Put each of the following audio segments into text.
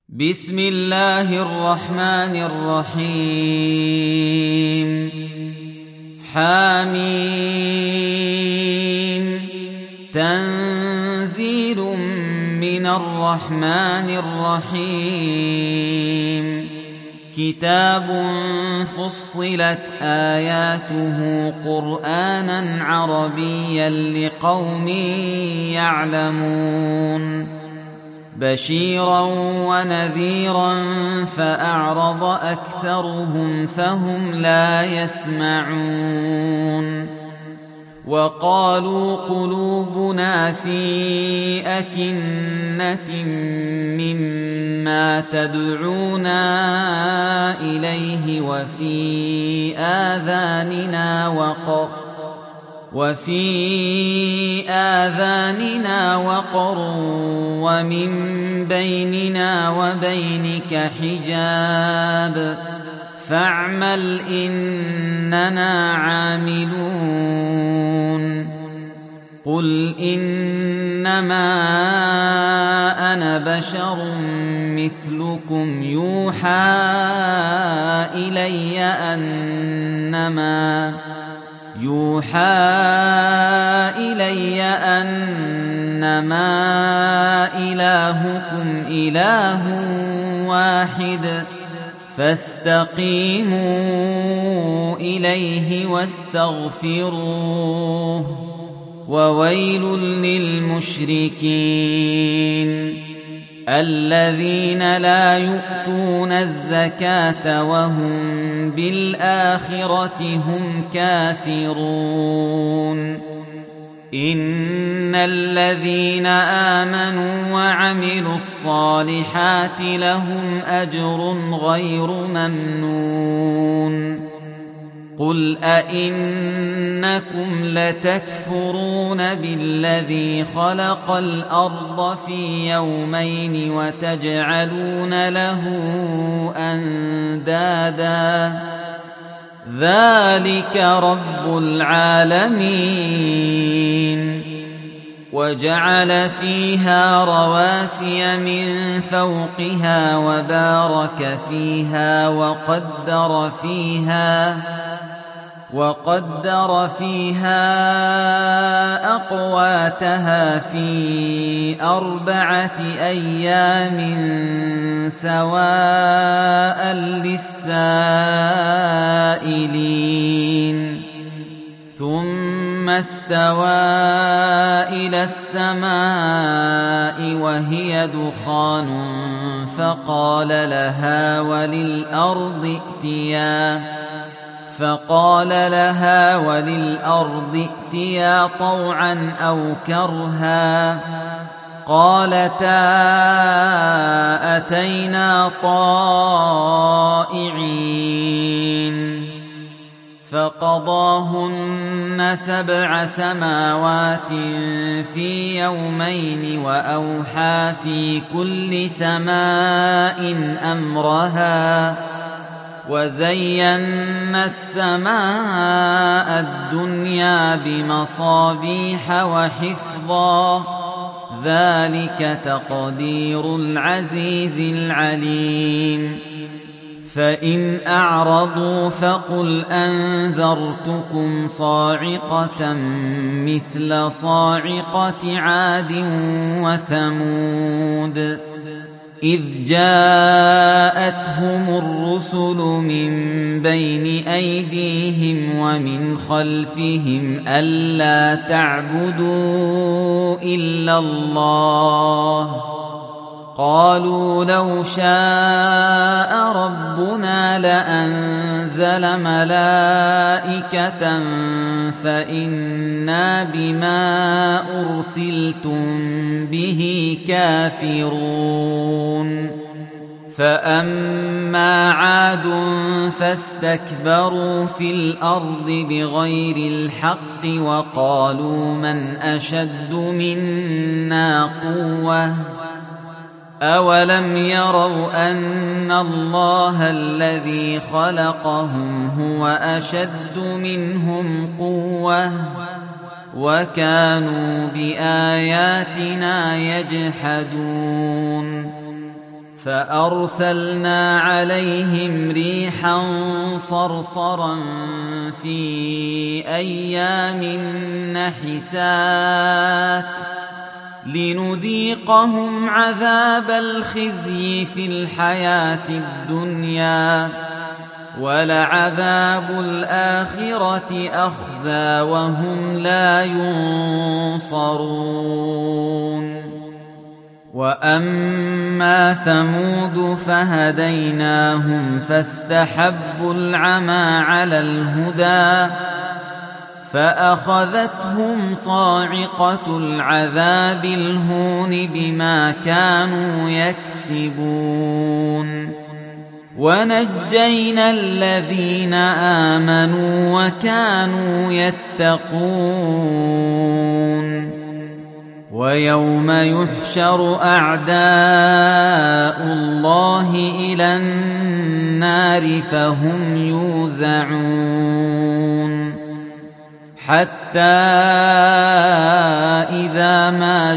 بسم الله الرحمن الرحيم حميم تنزيل من الرحمن الرحيم كتاب فصلت آياته قرآنا عربيا لقوم يعلمون بشيرا ونذيرا فأعرض أكثرهم فهم لا يسمعون وقالوا قلوبنا في أكنة مما تدعونا إليه وفي آذاننا وقر ومن بيننا وبينك حجاب فاعمل إننا عاملون قل إنما أنا بشر مثلكم يوحى إلي أنما إلهكم إله واحد فاستقيموا إليه واستغفروه وويل للمشركين الذين لا يؤتون الزكاة وهم بالآخرة هم كافرون إن الذين آمنوا وعملوا الصالحات لهم أجر غير ممنون قل أئنكم لتكفرون بالذي خلق الأرض في يومين وتجعلون له أندادا ذلك رب العالمين وجعل فيها رواسي من فوقها وبارك فيها وقدر فيها أقواتها في 4 أيام سواء للسائلين ثم استوى إلى السماء وهي دخان فقال لها وللأرض ائتيا طوعا أو كرها قالتا أتينا طائعين فقضاهن 7 سماوات في يومين وأوحى في كل سماء أمرها وزينا السماء الدنيا بمصابيح وحفظا ذلك تقدير العزيز العليم فإن أعرضوا فقل أنذرتكم صاعقة مثل صاعقة عاد وثمود إذ جاءتهم الرسل من بين أيديهم ومن خلفهم ألا تعبدوا إلا الله قالوا لو شاء ربنا لأنزل ملائكة فإنا بما أرسلتم به كافرون فأما عاد فاستكبروا في الأرض بغير الحق وقالوا من أشد منا قوة أولم يروا أن الله الذي خلقهم هو أشد منهم قوة وكانوا بآياتنا يجحدون فأرسلنا عليهم ريحا صرصرا في أيام نحسات لنذيقهم عذاب الخزي في الحياة الدنيا ولعذاب الآخرة أخزى وهم لا ينصرون. وأما ثمود فهديناهم فاستحبوا العمى على الهدى فأخذتهم صاعقة العذاب الهون بما كانوا يكسبون. ونجينا الذين آمنوا وكانوا يتقون. ويوم يحشر أعداء الله إلى النار فهم يوزعون حتى إذا ما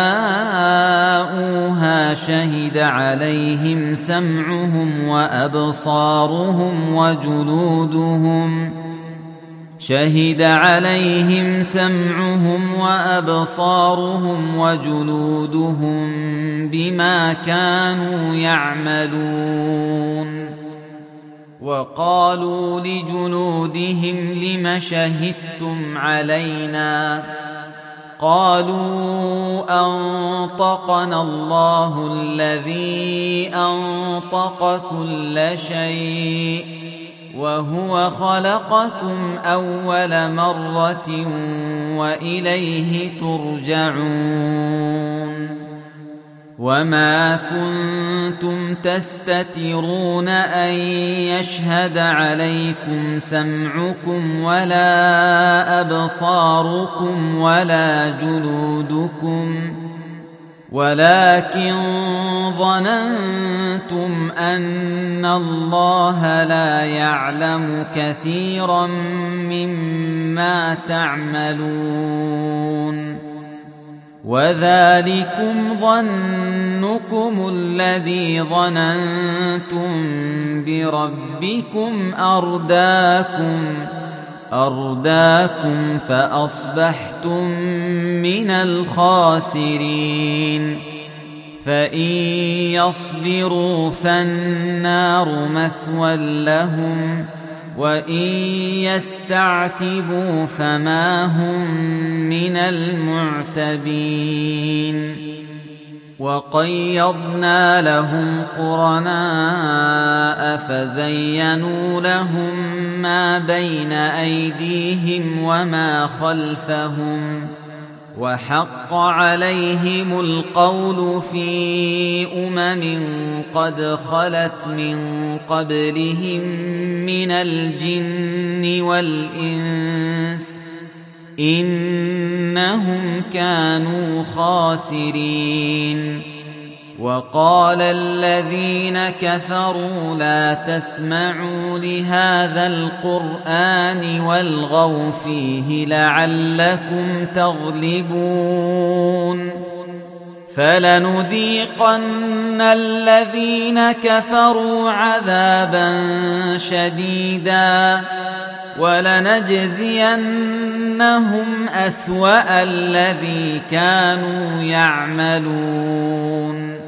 جاءوها شهد عليهم سمعهم وأبصارهم وجلودهم بما كانوا يعملون. وقالوا لجلودهم لم شهدتم علينا قالوا أنطقنا الله الذي أنطق كل شيء وهو خلقكم أول مرة وإليه ترجعون. وما كنتم تستترون أن يشهد عليكم سمعكم ولا أبصاركم ولا جلودكم ولكن ظننتم أن الله لا يعلم كثيرا مما تعملون. وذلكم ظنكم الذي ظننتم بربكم أرداكم فأصبحتم من الخاسرين. فإن يصبروا فالنار مثوى لهم وإن يستعتبوا فما هم من المعتبين. وقيضنا لهم قرناء فزينوا لهم ما بين أيديهم وما خلفهم وحق عليهم القول في قد خلت من قبلهم من الجن والإنس إنهم كانوا خاسرين. وقال الذين كفروا لا تسمعوا لهذا القرآن والغوا فيه لعلكم تغلبون. فلنذيقن الذين كفروا عذابا شديدا ولنجزينهم أسوأ الذي كانوا يعملون.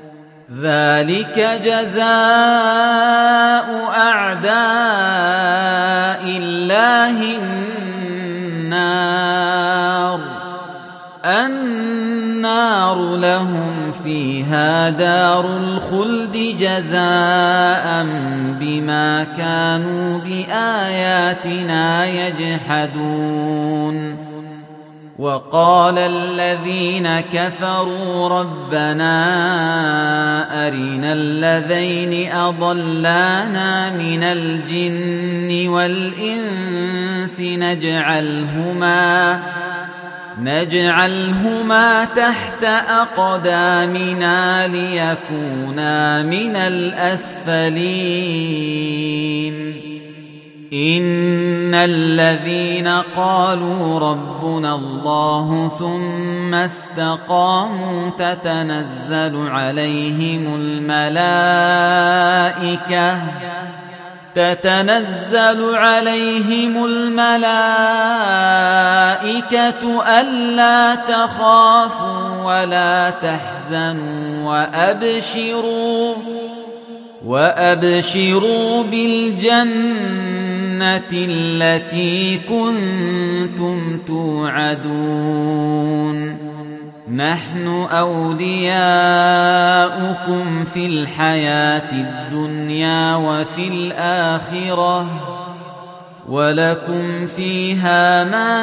ذلك جزاء أعداء الله النار لهم فيها دار الخلد جزاء بما كانوا بآياتنا يجحدون. وقال الذين كفروا ربنا أرنا الذين أضلانا من الجن والإنس نجعلهما تحت أقدامنا ليكونا من الأسفلين. إن الذين قالوا ربنا الله ثم استقاموا تتنزل عليهم الملائكة ألا تخافوا ولا تحزنوا وأبشروا بالجنة التي كنتم توعدون نحن أولياؤكم في الحياة الدنيا وفي الآخرة ولكم فيها ما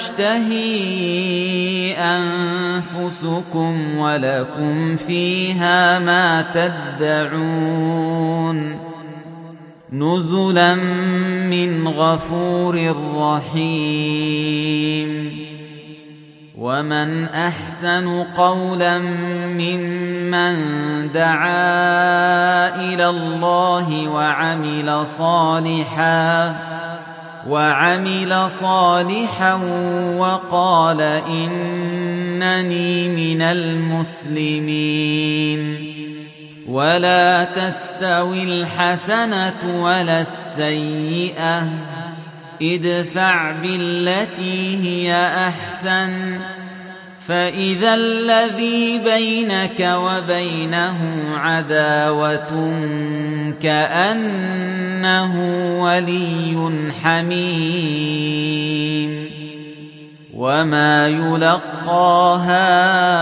تشتهي أنفسكم ولكم فيها ما تدعون نزلا من غفور رحيم ومن أحسن قولا ممن دعا إلى الله وعمل صالحا وقال إنني من المسلمين ولا تستوي الحسنة ولا السيئة ادفع بالتي هي أحسن فإذا الذي بينك وبينه عداوة كأنه ولي حميم وما يلقاها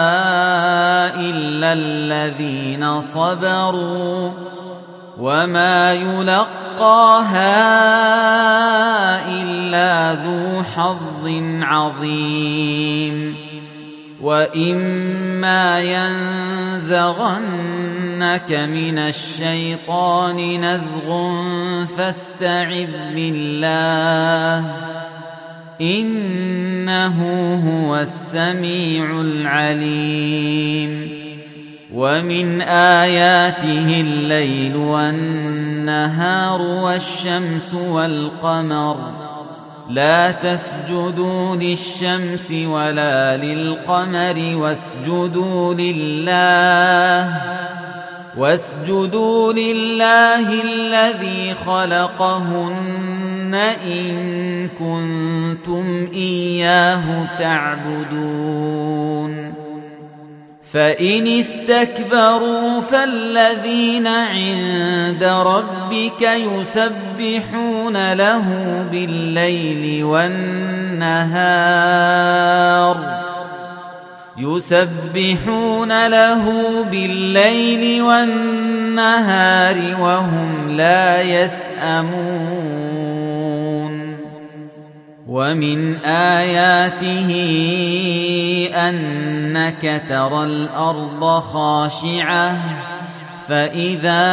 إلا الذين صبروا وما يلقاها إلا ذو حظ عظيم وإما ينزغنك من الشيطان نزغ فاستعذ بالله إنه هو السميع العليم ومن آياته الليل والنهار والشمس والقمر لا تسجدوا للشمس ولا للقمر واسجدوا لله الذي خلقهن إن كنتم إياه تعبدون فإن استكبروا فالذين عند ربك يسبحون له بالليل والنهار وهم لا يسأمون ومن آياته أنك ترى الأرض خاشعة فإذا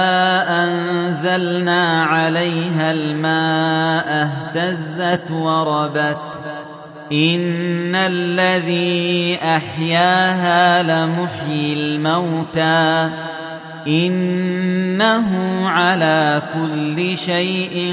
أنزلنا عليها الماء اهتزت وربت إن الذي أحياها لمحيي الموتى إنه على كل شيء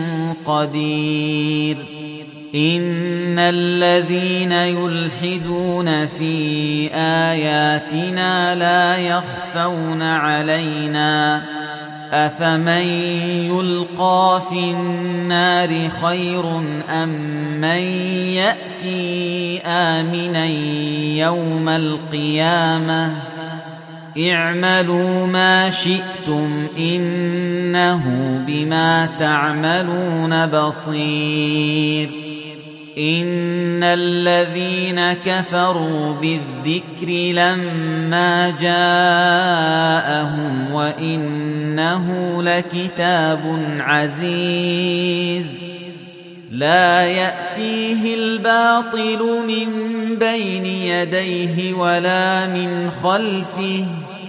قدير إن الذين يلحدون في آياتنا لا يخفون علينا أفمن يلقى في النار خير أم من يأتي آمنا يوم القيامة اعملوا ما شئتم إنه بما تعملون بصير إن الذين كفروا بالذكر لما جاءهم وإنه لكتاب عزيز لا يأتيه الباطل من بين يديه ولا من خلفه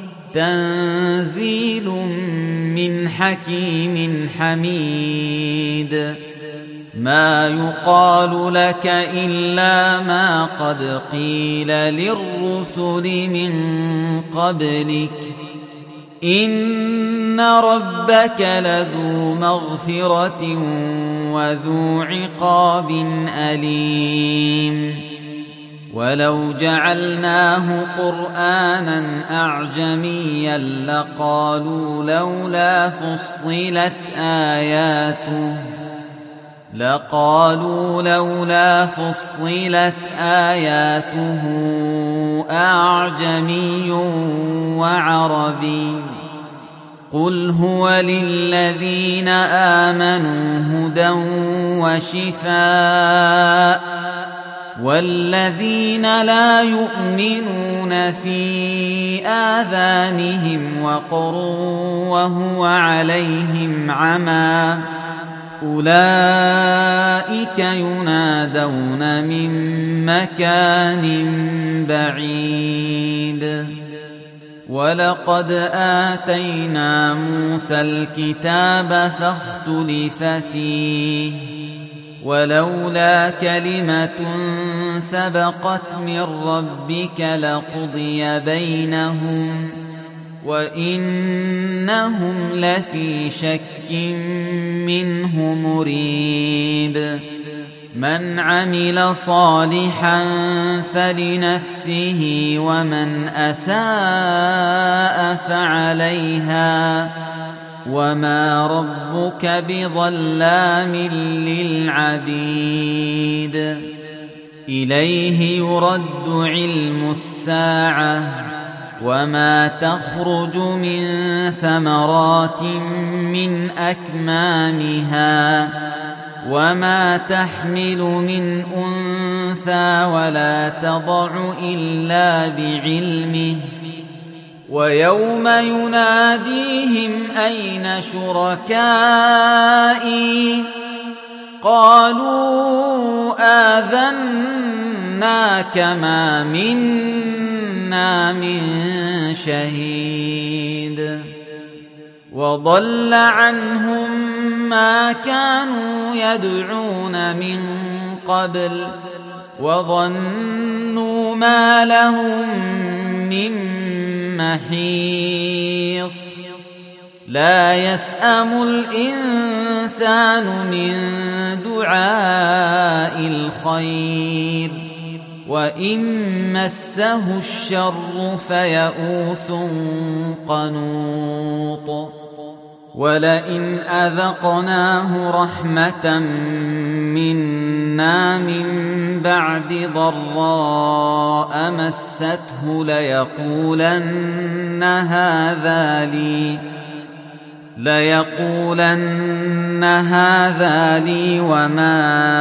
تنزيل من حكيم حميد ما يقال لك إلا ما قد قيل للرسل من قبلك إن ربك لذو مغفرة وذو عقاب أليم ولو جعلناه قرآنا أعجميا لقالوا لولا فصلت آياته أعجمي وعربي قل هو للذين آمنوا هدى وشفاء والذين لا يؤمنون في آذانهم وقر وهو عليهم عمى أولئك ينادون من مكان بعيد ولقد آتينا موسى الكتاب فاختلف فيه ولولا كلمة سبقت من ربك لقضي بينهم وإنهم لفي شك منه مريب من عمل صالحا فلنفسه ومن أساء فعليها وما ربك بظلام للعبيد إليه يرد علم الساعة وما تخرج من ثمرات من أكمامها وما تحمل من أنثى ولا تضع إلا بعلمه ويوم يناديهم أين شركائي قالوا آذناك ما منا من شهيد وضل عنهم ما كانوا يدعون من قبل وظنوا ما لهم من محيص لا يسأم الإنسان من دعاء الخير وإن مسه الشر فيئوس قنوط ولئن أذقناه رحمة منا من بعد ضراء مسته ليقولن هذا لي وما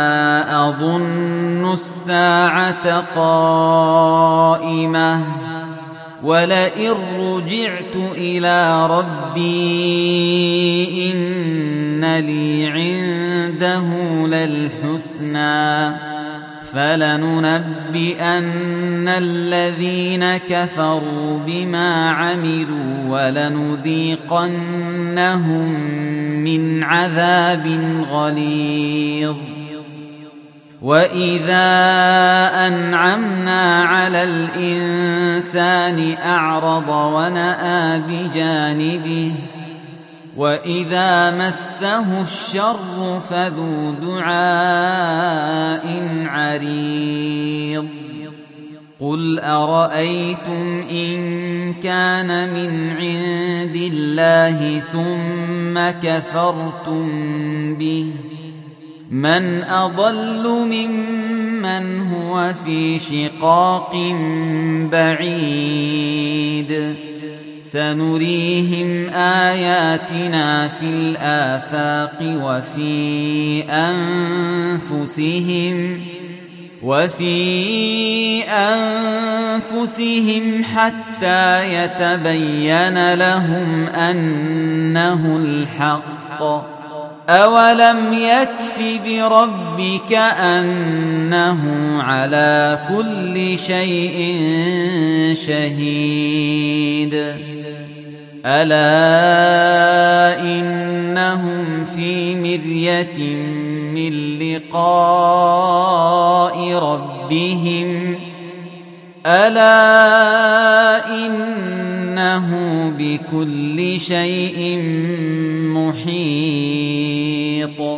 أظن الساعة قائمة ولئن رجعت إلى ربي إن لي عنده للحسنى فلننبئن الذين كفروا بما عملوا ولنذيقنهم من عذاب غليظ وإذا أنعمنا على الإنسان أعرض ونأى بجانبه وإذا مسه الشر فذو دعاء عريض قل أرأيتم إن كان من عند الله ثم كفرتم به من أضل ممن هو في شقاق بعيد سنريهم آياتنا في الآفاق وفي أنفسهم حتى يتبين لهم أنه الحق أولم يكف بربك أنه على كل شيء شهيد ألا إنهم في مرية من لقاء ربهم ألا إن إنه بكل شيء محيط